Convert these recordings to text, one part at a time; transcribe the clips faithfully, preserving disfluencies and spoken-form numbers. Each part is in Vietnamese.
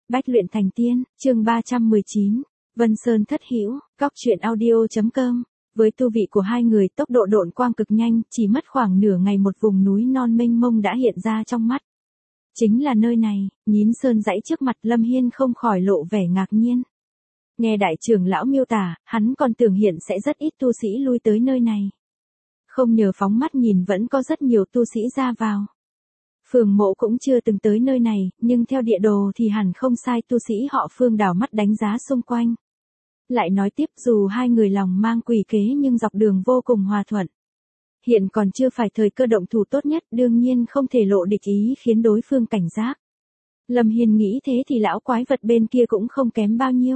Bách luyện thành tiên, chương ba trăm mười chín, Vân Sơn thất hữu, góc truyện audio.com. Với tu vị của hai người, tốc độ độn quang cực nhanh, chỉ mất khoảng nửa ngày một vùng núi non mênh mông đã hiện ra trong mắt. Chính là nơi này, Nhín Sơn dãy trước mặt Lâm Hiên không khỏi lộ vẻ ngạc nhiên. Nghe đại trưởng lão miêu tả, hắn còn tưởng hiện sẽ rất ít tu sĩ lui tới nơi này. Không nhờ phóng mắt nhìn vẫn có rất nhiều tu sĩ ra vào. Phường Mộ cũng chưa từng tới nơi này, nhưng theo địa đồ thì hẳn không sai, tu sĩ họ Phương đảo mắt đánh giá xung quanh. Lại nói tiếp, dù hai người lòng mang quỷ kế nhưng dọc đường vô cùng hòa thuận. Hiện còn chưa phải thời cơ động thủ tốt nhất, đương nhiên không thể lộ địch ý khiến đối phương cảnh giác. Lâm Hiên nghĩ thế thì lão quái vật bên kia cũng không kém bao nhiêu.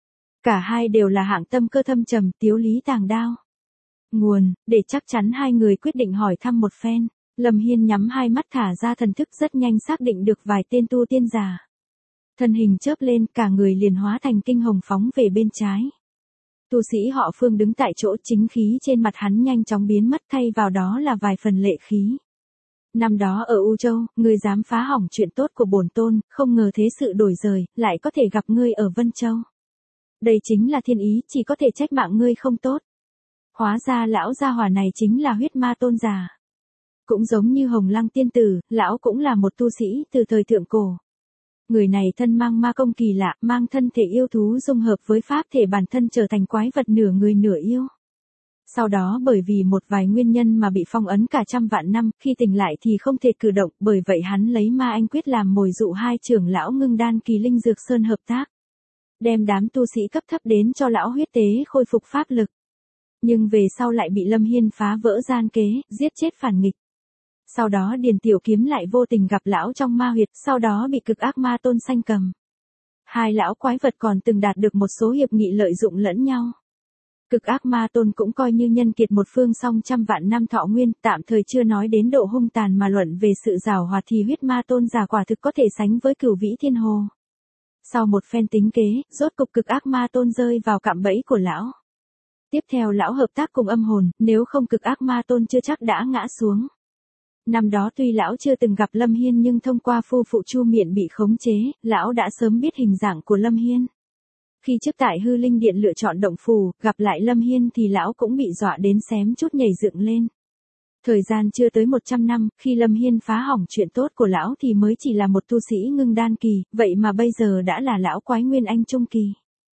Cả hai đều là hạng tâm cơ thâm trầm, tiếu lý tàng đao. Nguồn, để chắc chắn hai người quyết định hỏi thăm một phen. Lâm Hiên nhắm hai mắt thả ra thần thức, rất nhanh xác định được vài tên tu tiên giả. Thân hình chớp lên, cả người liền hóa thành kinh hồng phóng về bên trái. Tu sĩ họ Phương đứng tại chỗ, chính khí trên mặt hắn nhanh chóng biến mất, thay vào đó là vài phần lệ khí. Năm đó ở U Châu, ngươi dám phá hỏng chuyện tốt của bổn tôn, không ngờ thế sự đổi rời, lại có thể gặp ngươi ở Vân Châu. Đây chính là thiên ý, chỉ có thể trách mạng ngươi không tốt. Hóa ra lão gia hỏa này chính là huyết ma tôn giả. Cũng giống như Hồng Lăng tiên tử, lão cũng là một tu sĩ từ thời thượng cổ. Người này thân mang ma công kỳ lạ, mang thân thể yêu thú dung hợp với pháp thể bản thân trở thành quái vật nửa người nửa yêu. Sau đó bởi vì một vài nguyên nhân mà bị phong ấn cả trăm vạn năm, khi tỉnh lại thì không thể cử động, bởi vậy hắn lấy ma anh quyết làm mồi dụ hai trưởng lão Ngưng Đan Kỳ Linh Dược Sơn hợp tác. Đem đám tu sĩ cấp thấp đến cho lão huyết tế khôi phục pháp lực. Nhưng về sau lại bị Lâm Hiên phá vỡ gian kế, giết chết phản nghịch. Sau đó Điền Tiểu Kiếm lại vô tình gặp lão trong ma huyệt, sau đó bị cực ác ma tôn sanh cầm. Hai lão quái vật còn từng đạt được một số hiệp nghị lợi dụng lẫn nhau. Cực ác ma tôn cũng coi như nhân kiệt một phương, song trăm vạn năm thọ nguyên, tạm thời chưa nói đến độ hung tàn mà luận về sự giàu hoạt thì huyết ma tôn giả quả thực có thể sánh với Cửu Vĩ Thiên Hồ. Sau một phen tính kế, rốt cục cực ác ma tôn rơi vào cạm bẫy của lão. Tiếp theo lão hợp tác cùng âm hồn, nếu không cực ác ma tôn chưa chắc đã ngã xuống. Năm đó tuy lão chưa từng gặp Lâm Hiên nhưng thông qua phu phụ Chu Miện bị khống chế, lão đã sớm biết hình dạng của Lâm Hiên. Khi trước tại Hư Linh Điện lựa chọn động phù, gặp lại Lâm Hiên thì lão cũng bị dọa đến xém chút nhảy dựng lên. Thời gian chưa tới một trăm năm, khi Lâm Hiên phá hỏng chuyện tốt của lão thì mới chỉ là một tu sĩ ngưng đan kỳ, vậy mà bây giờ đã là lão quái nguyên anh trung kỳ.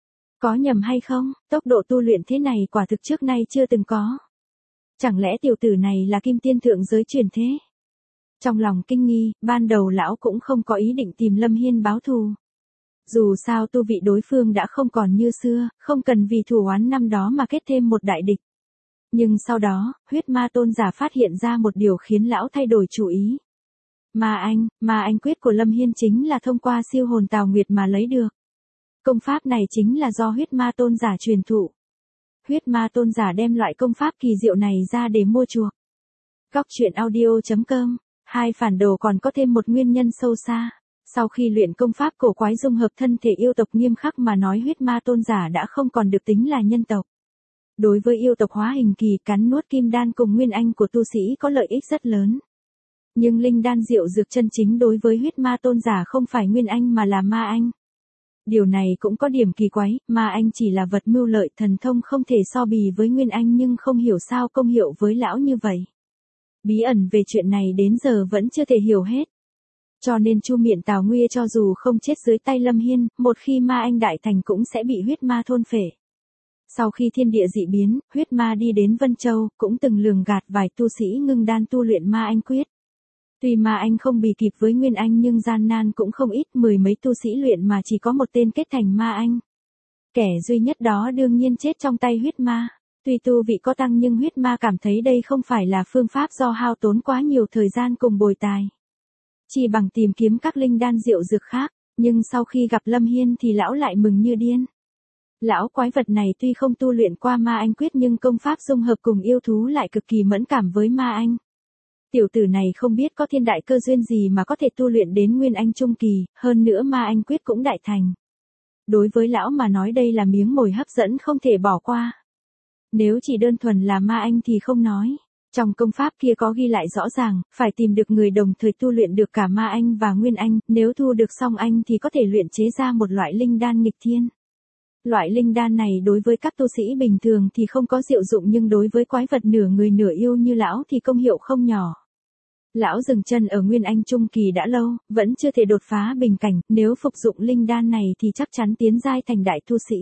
Có nhầm hay không, tốc độ tu luyện thế này quả thực trước nay chưa từng có. Chẳng lẽ tiểu tử này là kim tiên thượng giới truyền thế? Trong lòng kinh nghi, ban đầu lão cũng không có ý định tìm Lâm Hiên báo thù. Dù sao tu vị đối phương đã không còn như xưa, không cần vì thù oán năm đó mà kết thêm một đại địch. Nhưng sau đó, huyết ma tôn giả phát hiện ra một điều khiến lão thay đổi chủ ý. Ma anh, ma anh quyết của Lâm Hiên chính là thông qua siêu hồn Tào Nguyệt mà lấy được. Công pháp này chính là do huyết ma tôn giả truyền thụ. Huyết ma tôn giả đem loại công pháp kỳ diệu này ra để mua chuộc. Góc truyện audio.com, hai phản đồ còn có thêm một nguyên nhân sâu xa. Sau khi luyện công pháp cổ quái dung hợp thân thể yêu tộc nghiêm khắc mà nói, huyết ma tôn giả đã không còn được tính là nhân tộc. Đối với yêu tộc hóa hình kỳ, cắn nuốt kim đan cùng nguyên anh của tu sĩ có lợi ích rất lớn. Nhưng linh đan diệu dược chân chính đối với huyết ma tôn giả không phải nguyên anh mà là ma anh. Điều này cũng có điểm kỳ quái, ma anh chỉ là vật mưu lợi, thần thông không thể so bì với nguyên anh, nhưng không hiểu sao công hiệu với lão như vậy. Bí ẩn về chuyện này đến giờ vẫn chưa thể hiểu hết. Cho nên Chu Miện Tào Nguy cho dù không chết dưới tay Lâm Hiên, một khi ma anh đại thành cũng sẽ bị huyết ma thôn phệ. Sau khi thiên địa dị biến, huyết ma đi đến Vân Châu, cũng từng lường gạt vài tu sĩ ngưng đan tu luyện ma anh quyết. Tuy ma anh không bì kịp với nguyên anh nhưng gian nan cũng không ít, mười mấy tu sĩ luyện mà chỉ có một tên kết thành ma anh. Kẻ duy nhất đó đương nhiên chết trong tay huyết ma. Tuy tu vị có tăng nhưng huyết ma cảm thấy đây không phải là phương pháp do hao tốn quá nhiều thời gian cùng bồi tài. Chỉ bằng tìm kiếm các linh đan diệu dược khác, nhưng sau khi gặp Lâm Hiên thì lão lại mừng như điên. Lão quái vật này tuy không tu luyện qua ma anh quyết nhưng công pháp dung hợp cùng yêu thú lại cực kỳ mẫn cảm với ma anh. Tiểu tử này không biết có thiên đại cơ duyên gì mà có thể tu luyện đến nguyên anh trung kỳ, hơn nữa ma anh quyết cũng đại thành. Đối với lão mà nói đây là miếng mồi hấp dẫn không thể bỏ qua. Nếu chỉ đơn thuần là ma anh thì không nói. Trong công pháp kia có ghi lại rõ ràng, phải tìm được người đồng thời tu luyện được cả ma anh và nguyên anh, nếu thu được song anh thì có thể luyện chế ra một loại linh đan nghịch thiên. Loại linh đan này đối với các tu sĩ bình thường thì không có diệu dụng nhưng đối với quái vật nửa người nửa yêu như lão thì công hiệu không nhỏ. Lão dừng chân ở Nguyên Anh Trung Kỳ đã lâu, vẫn chưa thể đột phá bình cảnh, nếu phục dụng linh đan này thì chắc chắn tiến giai thành đại tu sĩ.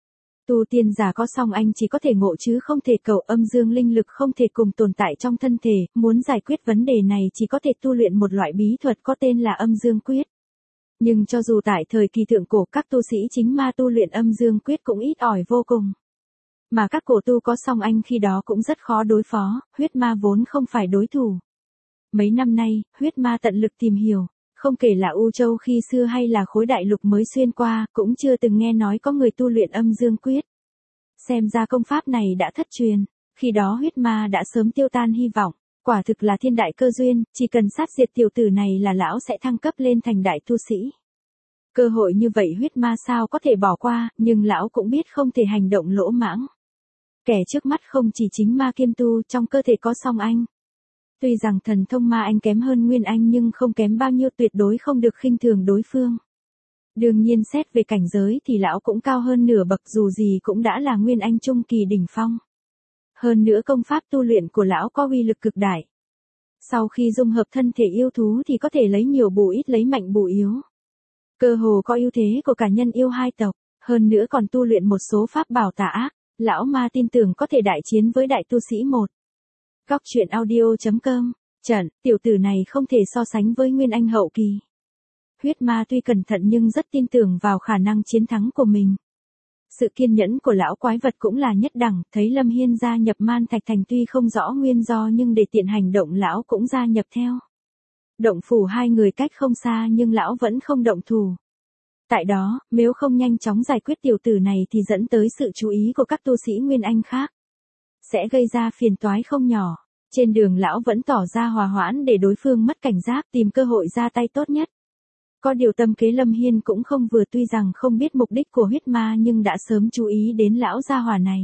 Tu tiên giả có song anh chỉ có thể ngộ chứ không thể cầu, âm dương linh lực không thể cùng tồn tại trong thân thể, muốn giải quyết vấn đề này chỉ có thể tu luyện một loại bí thuật có tên là âm dương quyết. Nhưng cho dù tại thời kỳ thượng cổ các tu sĩ chính ma tu luyện âm dương quyết cũng ít ỏi vô cùng. Mà các cổ tu có song anh khi đó cũng rất khó đối phó, huyết ma vốn không phải đối thủ. Mấy năm nay, huyết ma tận lực tìm hiểu, không kể là U Châu khi xưa hay là khối đại lục mới xuyên qua, cũng chưa từng nghe nói có người tu luyện âm dương quyết. Xem ra công pháp này đã thất truyền, khi đó huyết ma đã sớm tiêu tan hy vọng, quả thực là thiên đại cơ duyên, chỉ cần sát diệt tiểu tử này là lão sẽ thăng cấp lên thành đại tu sĩ. Cơ hội như vậy huyết ma sao có thể bỏ qua, nhưng lão cũng biết không thể hành động lỗ mãng. Kẻ trước mắt không chỉ chính ma kiêm tu, trong cơ thể có song anh. Tuy rằng thần thông ma anh kém hơn nguyên anh nhưng không kém bao nhiêu, tuyệt đối không được khinh thường đối phương. Đương nhiên xét về cảnh giới thì lão cũng cao hơn nửa bậc, dù gì cũng đã là nguyên anh trung kỳ đỉnh phong. Hơn nữa công pháp tu luyện của lão có uy lực cực đại. Sau khi dung hợp thân thể yêu thú thì có thể lấy nhiều bù ít, lấy mạnh bù yếu. Cơ hồ có ưu thế của cả nhân yêu hai tộc, hơn nữa còn tu luyện một số pháp bảo tà ác, lão ma tin tưởng có thể đại chiến với đại tu sĩ một. Góc truyện audio chấm com, trận, tiểu tử này không thể so sánh với nguyên anh hậu kỳ. Huyết ma tuy cẩn thận nhưng rất tin tưởng vào khả năng chiến thắng của mình. Sự kiên nhẫn của lão quái vật cũng là nhất đẳng, thấy Lâm Hiên gia nhập Man Thạch Thành tuy không rõ nguyên do nhưng để tiện hành động lão cũng gia nhập theo. Động phủ hai người cách không xa nhưng lão vẫn không động thủ. Tại đó, nếu không nhanh chóng giải quyết tiểu tử này thì dẫn tới sự chú ý của các tu sĩ Nguyên Anh khác. Sẽ gây ra phiền toái không nhỏ. Trên đường lão vẫn tỏ ra hòa hoãn để đối phương mất cảnh giác, tìm cơ hội ra tay tốt nhất. Có điều tâm kế Lâm Hiên cũng không vừa, tuy rằng không biết mục đích của huyết ma nhưng đã sớm chú ý đến lão gia hỏa này.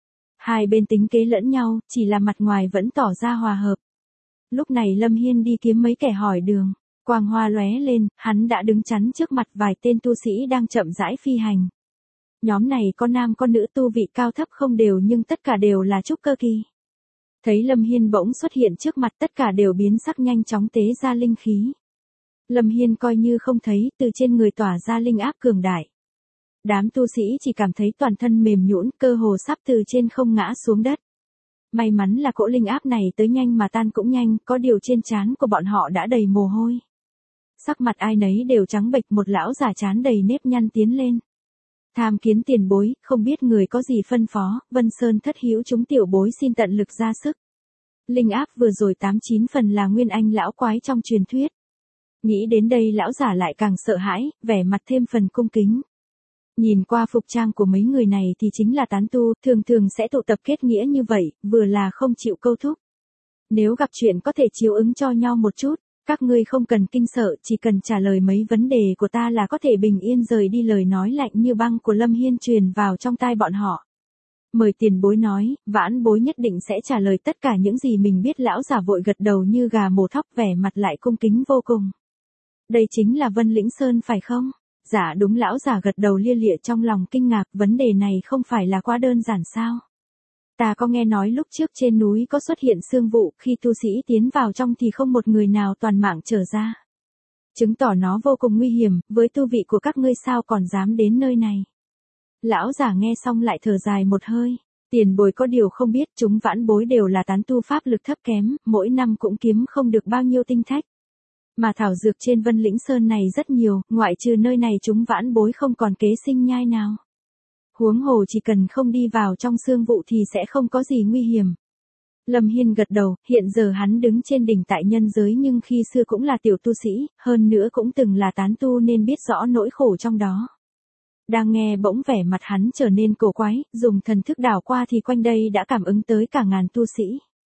Hai bên tính kế lẫn nhau, chỉ là mặt ngoài vẫn tỏ ra hòa hợp. Lúc này Lâm Hiên đi kiếm mấy kẻ hỏi đường, quang hoa lóe lên, hắn đã đứng chắn trước mặt vài tên tu sĩ đang chậm rãi phi hành. Nhóm này có nam có nữ, tu vị cao thấp không đều nhưng tất cả đều là trúc cơ kỳ. Thấy Lâm Hiên bỗng xuất hiện trước mặt, tất cả đều biến sắc, nhanh chóng tế ra linh khí. Lâm Hiên coi như không thấy, từ trên người tỏa ra linh áp cường đại. Đám tu sĩ chỉ cảm thấy toàn thân mềm nhũn, cơ hồ sắp từ trên không ngã xuống đất. May mắn là cỗ linh áp này tới nhanh mà tan cũng nhanh, có điều trên trán của bọn họ đã đầy mồ hôi. Sắc mặt ai nấy đều trắng bệch, một lão già trán đầy nếp nhăn tiến lên. Tham kiến tiền bối, không biết người có gì phân phó, Vân Sơn thất hữu chúng tiểu bối xin tận lực ra sức. Linh áp vừa rồi tám chín phần là nguyên anh lão quái trong truyền thuyết. Nghĩ đến đây lão giả lại càng sợ hãi, vẻ mặt thêm phần cung kính. Nhìn qua phục trang của mấy người này thì chính là tán tu, thường thường sẽ tụ tập kết nghĩa như vậy, vừa là không chịu câu thúc. Nếu gặp chuyện có thể chiếu ứng cho nhau một chút, các ngươi không cần kinh sợ, chỉ cần trả lời mấy vấn đề của ta là có thể bình yên rời đi. Lời nói lạnh như băng của Lâm Hiên truyền vào trong tai bọn họ. Mời tiền bối nói, vãn bối nhất định sẽ trả lời tất cả những gì mình biết. Lão giả vội gật đầu như gà mổ thóc, vẻ mặt lại cung kính vô cùng. Đây chính là Vân Lĩnh Sơn phải không? Dạ đúng, lão giả gật đầu lia lịa, trong lòng kinh ngạc, vấn đề này không phải là quá đơn giản sao? Ta có nghe nói lúc trước trên núi có xuất hiện sương vụ, khi tu sĩ tiến vào trong thì không một người nào toàn mạng trở ra. Chứng tỏ nó vô cùng nguy hiểm, với tu vị của các ngươi sao còn dám đến nơi này? Lão giả nghe xong lại thở dài một hơi. Tiền bối có điều không biết, chúng vãn bối đều là tán tu pháp lực thấp kém, mỗi năm cũng kiếm không được bao nhiêu tinh thách. Mà thảo dược trên Vân Lĩnh Sơn này rất nhiều, ngoại trừ nơi này chúng vãn bối không còn kế sinh nhai nào. Huống hồ chỉ cần không đi vào trong sương vụ thì sẽ không có gì nguy hiểm. Lâm Hiên gật đầu, hiện giờ hắn đứng trên đỉnh tại nhân giới nhưng khi xưa cũng là tiểu tu sĩ, hơn nữa cũng từng là tán tu nên biết rõ nỗi khổ trong đó. Đang nghe bỗng vẻ mặt hắn trở nên cổ quái, dùng thần thức đảo qua thì quanh đây đã cảm ứng tới cả ngàn tu sĩ.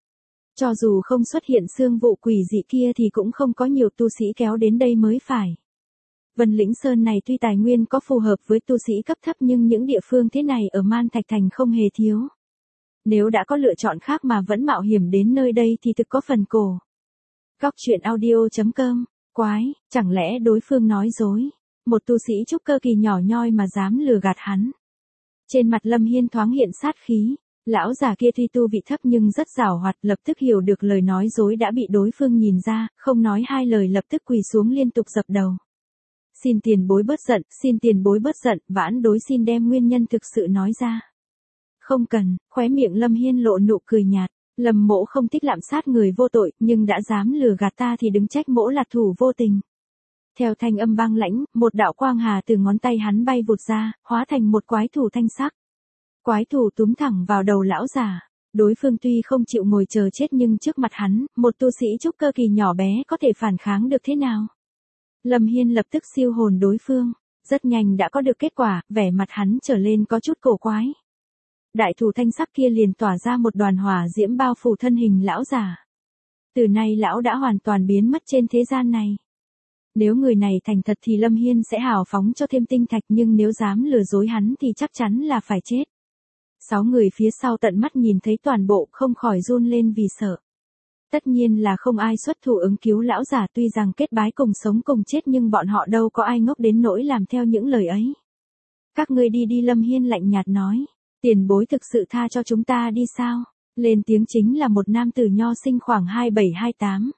Cho dù không xuất hiện sương vụ quỷ dị kia thì cũng không có nhiều tu sĩ kéo đến đây mới phải. Vân Lĩnh Sơn này tuy tài nguyên có phù hợp với tu sĩ cấp thấp nhưng những địa phương thế này ở Man Thạch Thành không hề thiếu. Nếu đã có lựa chọn khác mà vẫn mạo hiểm đến nơi đây thì thực có phần cổ. Góc truyện audio.com, quái, chẳng lẽ đối phương nói dối. Một tu sĩ trúc cơ kỳ nhỏ nhoi mà dám lừa gạt hắn. Trên mặt Lâm Hiên thoáng hiện sát khí. Lão già kia tuy tu vị thấp nhưng rất giàu hoạt, lập tức hiểu được lời nói dối đã bị đối phương nhìn ra, không nói hai lời lập tức quỳ xuống liên tục dập đầu. Xin tiền bối bớt giận, xin tiền bối bớt giận, vãn đối xin đem nguyên nhân thực sự nói ra. Không cần, khóe miệng Lâm Hiên lộ nụ cười nhạt. Lâm mỗ không thích lạm sát người vô tội, nhưng đã dám lừa gạt ta thì đừng trách mỗ là thủ vô tình. Theo thanh âm băng lãnh, một đạo quang hà từ ngón tay hắn bay vụt ra, hóa thành một quái thủ thanh sắc. Quái thủ túm thẳng vào đầu lão già. Đối phương tuy không chịu ngồi chờ chết nhưng trước mặt hắn, một tu sĩ trúc cơ kỳ nhỏ bé có thể phản kháng được thế nào? Lâm Hiên lập tức siêu hồn đối phương. Rất nhanh đã có được kết quả, vẻ mặt hắn trở lên có chút cổ quái. Đại thủ thanh sắc kia liền tỏa ra một đoàn hỏa diễm bao phủ thân hình lão già. Từ nay lão đã hoàn toàn biến mất trên thế gian này. Nếu người này thành thật thì Lâm Hiên sẽ hào phóng cho thêm tinh thạch, nhưng nếu dám lừa dối hắn thì chắc chắn là phải chết. Sáu người phía sau tận mắt nhìn thấy toàn bộ không khỏi run lên vì sợ. Tất nhiên là không ai xuất thủ ứng cứu lão già, tuy rằng kết bái cùng sống cùng chết nhưng bọn họ đâu có ai ngốc đến nỗi làm theo những lời ấy. Các ngươi đi đi, Lâm Hiên lạnh nhạt nói. Tiền bối thực sự tha cho chúng ta đi sao? Lên tiếng chính là một nam tử nho sinh khoảng hai bảy hai tám.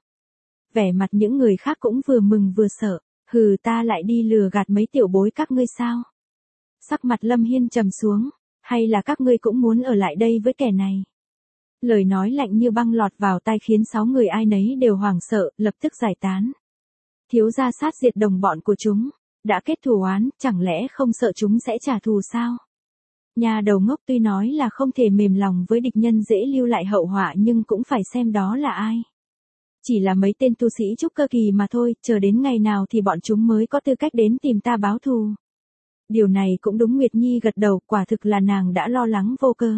Vẻ mặt những người khác cũng vừa mừng vừa sợ. Hừ, ta lại đi lừa gạt mấy tiểu bối các ngươi sao? Sắc mặt Lâm Hiên trầm xuống. Hay là các ngươi cũng muốn ở lại đây với kẻ này? Lời nói lạnh như băng lọt vào tai khiến sáu người ai nấy đều hoảng sợ, lập tức giải tán. Thiếu gia sát diệt đồng bọn của chúng. Đã kết thù oán, chẳng lẽ không sợ chúng sẽ trả thù sao? Nhà đầu ngốc, tuy nói là không thể mềm lòng với địch nhân dễ lưu lại hậu họa nhưng cũng phải xem đó là ai. Chỉ là mấy tên tu sĩ trúc cơ kỳ mà thôi, chờ đến ngày nào thì bọn chúng mới có tư cách đến tìm ta báo thù. Điều này cũng đúng, Nguyệt Nhi gật đầu, quả thực là nàng đã lo lắng vô cớ.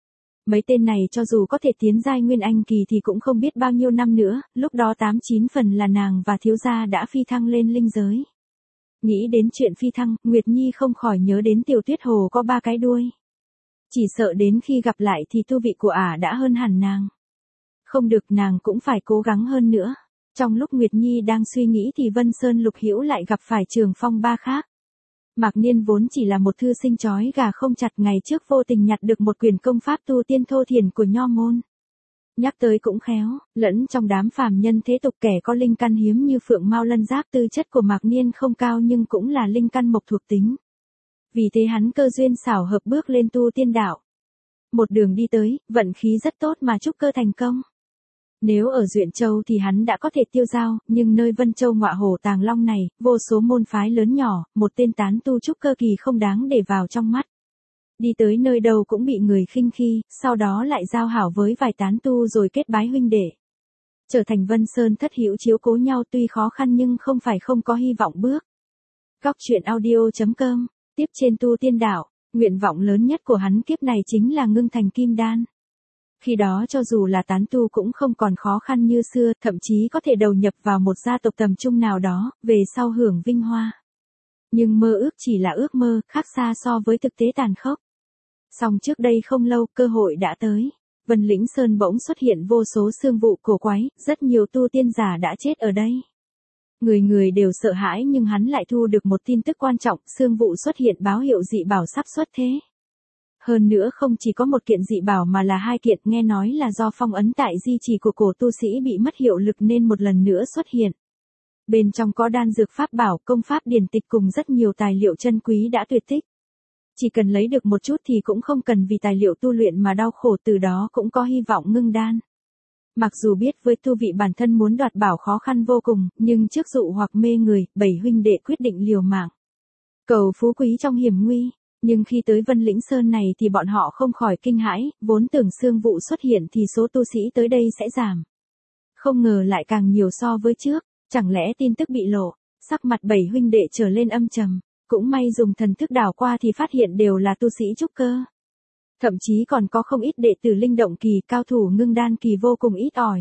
Mấy tên này cho dù có thể tiến giai nguyên anh kỳ thì cũng không biết bao nhiêu năm nữa, lúc đó tám chín phần là nàng và thiếu gia đã phi thăng lên linh giới. Nghĩ đến chuyện phi thăng, Nguyệt Nhi không khỏi nhớ đến Tiểu Tuyết Hồ có ba cái đuôi. Chỉ sợ đến khi gặp lại thì tu vị của ả đã hơn hẳn nàng. Không được, nàng cũng phải cố gắng hơn nữa. Trong lúc Nguyệt Nhi đang suy nghĩ thì Vân Sơn Lục Hữu lại gặp phải Trường Phong ba khác. Mạc Niên vốn chỉ là một thư sinh chói gà không chặt, ngày trước vô tình nhặt được một quyển công pháp tu tiên thô thiển của nho môn. Nhắc tới cũng khéo, lẫn trong đám phàm nhân thế tục kẻ có linh căn hiếm như Phượng Mao Lân Giáp, tư chất của Mạc Niên không cao nhưng cũng là linh căn mộc thuộc tính. Vì thế hắn cơ duyên xảo hợp bước lên tu tiên đạo. Một đường đi tới, vận khí rất tốt mà trúc cơ thành công. Nếu ở Duyện Châu thì hắn đã có thể tiêu dao, nhưng nơi Vân Châu Ngọa Hổ Tàng Long này, vô số môn phái lớn nhỏ, một tên tán tu trúc cơ kỳ không đáng để vào trong mắt. Đi tới nơi đâu cũng bị người khinh khi, sau đó lại giao hảo với vài tán tu rồi kết bái huynh đệ. Trở thành Vân Sơn thất hữu chiếu cố nhau, tuy khó khăn nhưng không phải không có hy vọng bước. Góc truyện audio.com, tiếp trên tu tiên đạo, nguyện vọng lớn nhất của hắn kiếp này chính là ngưng thành kim đan. Khi đó cho dù là tán tu cũng không còn khó khăn như xưa, thậm chí có thể đầu nhập vào một gia tộc tầm trung nào đó, về sau hưởng vinh hoa. Nhưng mơ ước chỉ là ước mơ, khác xa so với thực tế tàn khốc. Song trước đây không lâu, cơ hội đã tới. Vân Lĩnh Sơn bỗng xuất hiện vô số xương vụ cổ quái, rất nhiều tu tiên giả đã chết ở đây. Người người đều sợ hãi nhưng hắn lại thu được một tin tức quan trọng, xương vụ xuất hiện báo hiệu dị bảo sắp xuất thế. Hơn nữa không chỉ có một kiện dị bảo mà là hai kiện, nghe nói là do phong ấn tại di trì của cổ tu sĩ bị mất hiệu lực nên một lần nữa xuất hiện. Bên trong có đan dược pháp bảo, công pháp điển tịch cùng rất nhiều tài liệu chân quý đã tuyệt tích. Chỉ cần lấy được một chút thì cũng không cần vì tài liệu tu luyện mà đau khổ, từ đó cũng có hy vọng ngưng đan. Mặc dù biết với tu vị bản thân muốn đoạt bảo khó khăn vô cùng, nhưng trước dụ hoặc mê người, bảy huynh đệ quyết định liều mạng. Cầu phú quý trong hiểm nguy. Nhưng khi tới Vân Lĩnh Sơn này thì bọn họ không khỏi kinh hãi, vốn tưởng xương vụ xuất hiện thì số tu sĩ tới đây sẽ giảm. Không ngờ lại càng nhiều so với trước, chẳng lẽ tin tức bị lộ, sắc mặt bảy huynh đệ trở lên âm trầm, cũng may dùng thần thức đảo qua thì phát hiện đều là tu sĩ trúc cơ. Thậm chí còn có không ít đệ tử linh động kỳ, cao thủ ngưng đan kỳ vô cùng ít ỏi.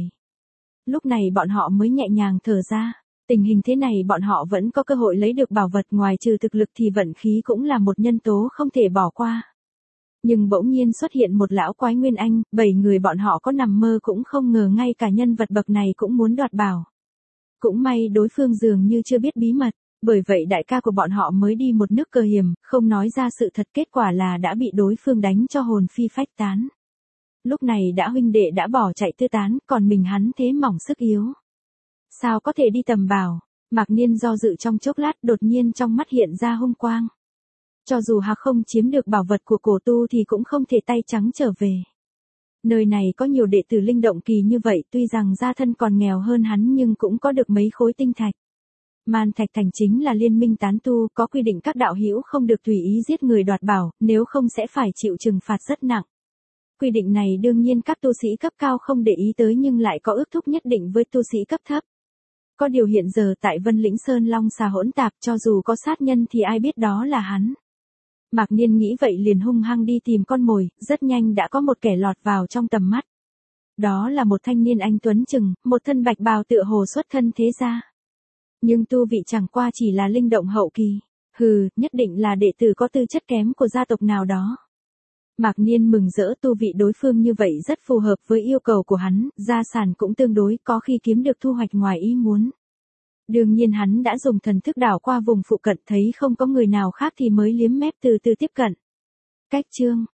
Lúc này bọn họ mới nhẹ nhàng thở ra. Tình hình thế này bọn họ vẫn có cơ hội lấy được bảo vật, ngoài trừ thực lực thì vận khí cũng là một nhân tố không thể bỏ qua. Nhưng bỗng nhiên xuất hiện một lão quái Nguyên Anh, bảy người bọn họ có nằm mơ cũng không ngờ ngay cả nhân vật bậc này cũng muốn đoạt bảo. Cũng may đối phương dường như chưa biết bí mật, bởi vậy đại ca của bọn họ mới đi một nước cờ hiểm, không nói ra sự thật, kết quả là đã bị đối phương đánh cho hồn phi phách tán. Lúc này đã huynh đệ đã bỏ chạy tứ tán, còn mình hắn thế mỏng sức yếu. Sao có thể đi tầm bảo? Mạc Niên do dự trong chốc lát, đột nhiên trong mắt hiện ra hung quang. Cho dù hắn không chiếm được bảo vật của cổ tu thì cũng không thể tay trắng trở về. Nơi này có nhiều đệ tử linh động kỳ như vậy, tuy rằng gia thân còn nghèo hơn hắn nhưng cũng có được mấy khối tinh thạch. Man Thạch Thành chính là liên minh tán tu, có quy định các đạo hữu không được tùy ý giết người đoạt bảo, nếu không sẽ phải chịu trừng phạt rất nặng. Quy định này đương nhiên các tu sĩ cấp cao không để ý tới nhưng lại có ước thúc nhất định với tu sĩ cấp thấp. Có điều hiện giờ tại Vân Lĩnh Sơn long xà hỗn tạp, cho dù có sát nhân thì ai biết đó là hắn. Mạc Niên nghĩ vậy liền hung hăng đi tìm con mồi, rất nhanh đã có một kẻ lọt vào trong tầm mắt. Đó là một thanh niên anh tuấn chừng, một thân bạch bào tựa hồ xuất thân thế gia. Nhưng tu vị chẳng qua chỉ là linh động hậu kỳ. Hừ, nhất định là đệ tử có tư chất kém của gia tộc nào đó. Mạc Niên mừng rỡ, tu vị đối phương như vậy rất phù hợp với yêu cầu của hắn, gia sản cũng tương đối, có khi kiếm được thu hoạch ngoài ý muốn. Đương nhiên hắn đã dùng thần thức đảo qua vùng phụ cận, thấy không có người nào khác thì mới liếm mép từ từ tiếp cận. Cách chương